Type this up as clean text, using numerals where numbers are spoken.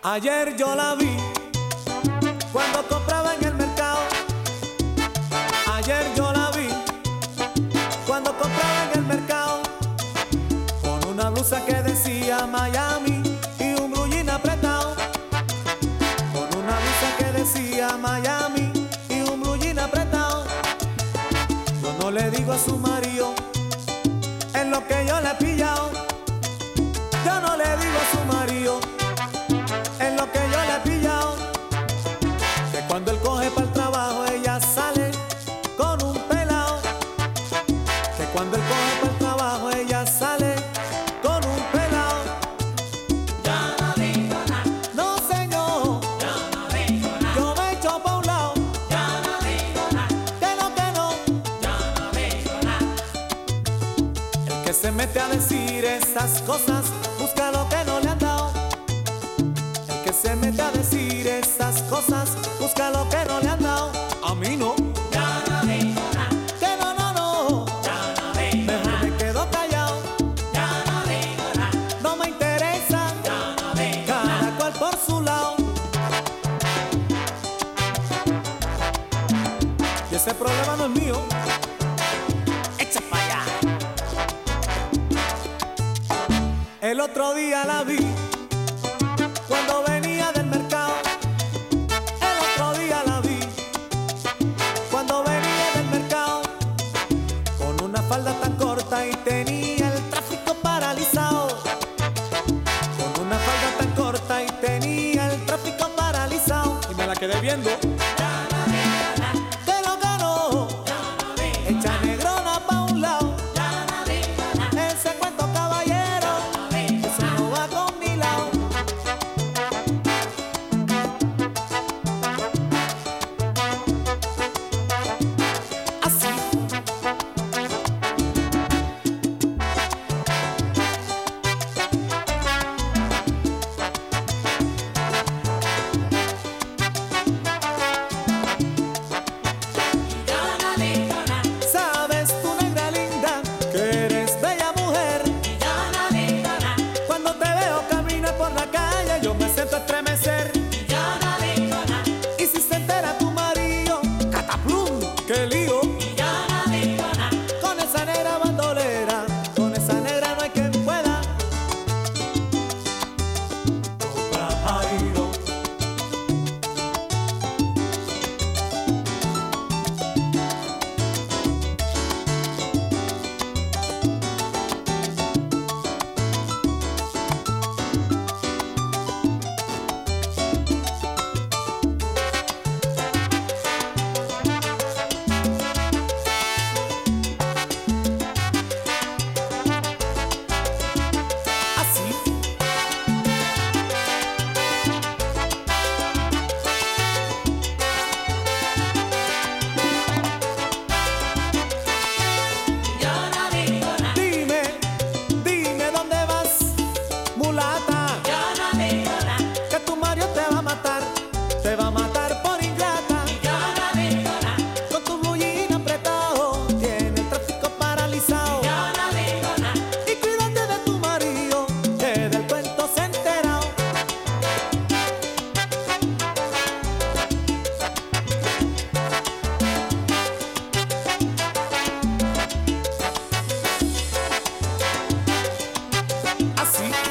Ayer yo la vi cuando compraba en el mercado. Ayer yo la vi cuando compraba en el mercado, con una blusa que decía Miami y un blue jean apretado. Con una blusa que decía Miami y un blue jean apretado. Yo no le digo a su marido en lo que yo le he pillado. Yo no le digo a su marido en lo que yo le he pillado, que cuando él coge para el trabajo ella sale con un pelao. Que cuando él coge para el trabajo ella sale con un pelao. Yo no digo nada, No señor, yo no digo nada, yo me echo pa' un lado. yo no digo nada, Que no, yo no digo nada. el que se mete a decir esas cosas busca lo que no le han dado. El que se mete a decir esas cosas busca lo que no le han dado. A mí no, Yo no digo nada, que no, yo no digo mejor nada, me quedo callado. yo no digo nada, No me interesa, yo no digo cada nada. cual por su lado. Y ese problema no es mío. Echa para allá. El otro día la vi cuando venía del mercado. El otro día la vi cuando venía del mercado, con una falda tan corta y tenía el tráfico paralizado. Con una falda tan corta y tenía el tráfico paralizado. Y me la quedé viendo. Que no ganó, echa negrona pa' un lado. Ese cuento caballero, eso no va con mi lado. Así. Sabes tú, negra linda, que eres bella mujer. Cuando te veo caminar por la calle yo me siento estremecer. Y si se entera tu marido, cataplum, qué lío. Con esa negra bandolera, con esa negra no hay quien pueda. Cobra Jairo. Así. Dime, dime dónde vas, mulata, que tu marido te va a matar por ingrata. Con tu blue jean apretado, tiene el tráfico paralizado. Y cuídate de tu marido, que del cuento se ha enterado. Así.